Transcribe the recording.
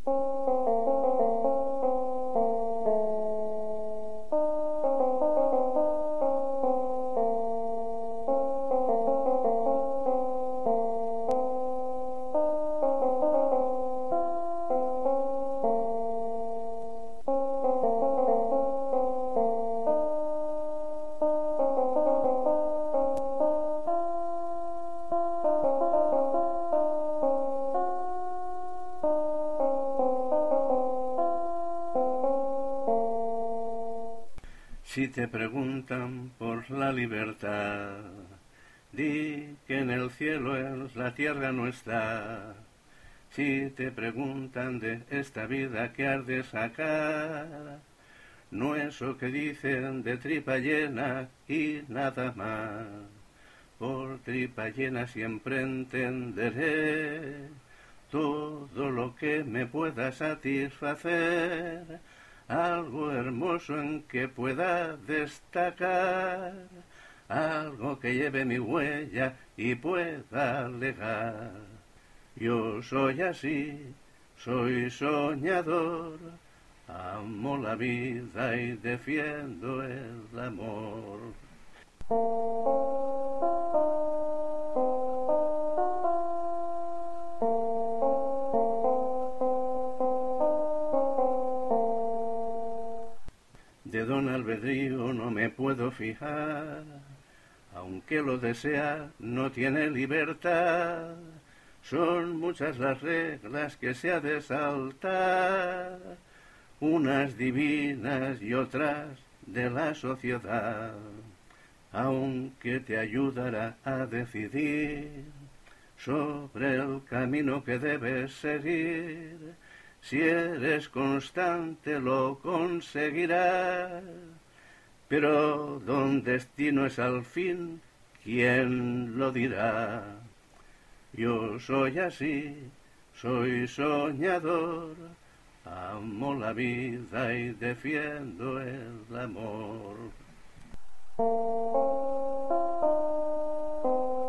Si te preguntan por la libertad, di que en el cielo es la tierra no está. Si te preguntan de esta vida que has de sacar, no eso que dicen de tripa llena y nada más. Por tripa llena siempre entenderé todo lo que me pueda satisfacer, algo hermoso en que pueda destacar, algo que lleve mi huella y pueda legar. Yo soy así, soy soñador, amo la vida y defiendo el amor. De don albedrío no me puedo fijar, aunque lo desea no tiene libertad. Son muchas las reglas que se ha de saltar, unas divinas y otras de la sociedad, aunque te ayudará a decidir sobre el camino que debes seguir. Si eres constante lo conseguirás, pero don destino es al fin, ¿quién lo dirá? Yo soy así, soy soñador, amo la vida y defiendo el amor.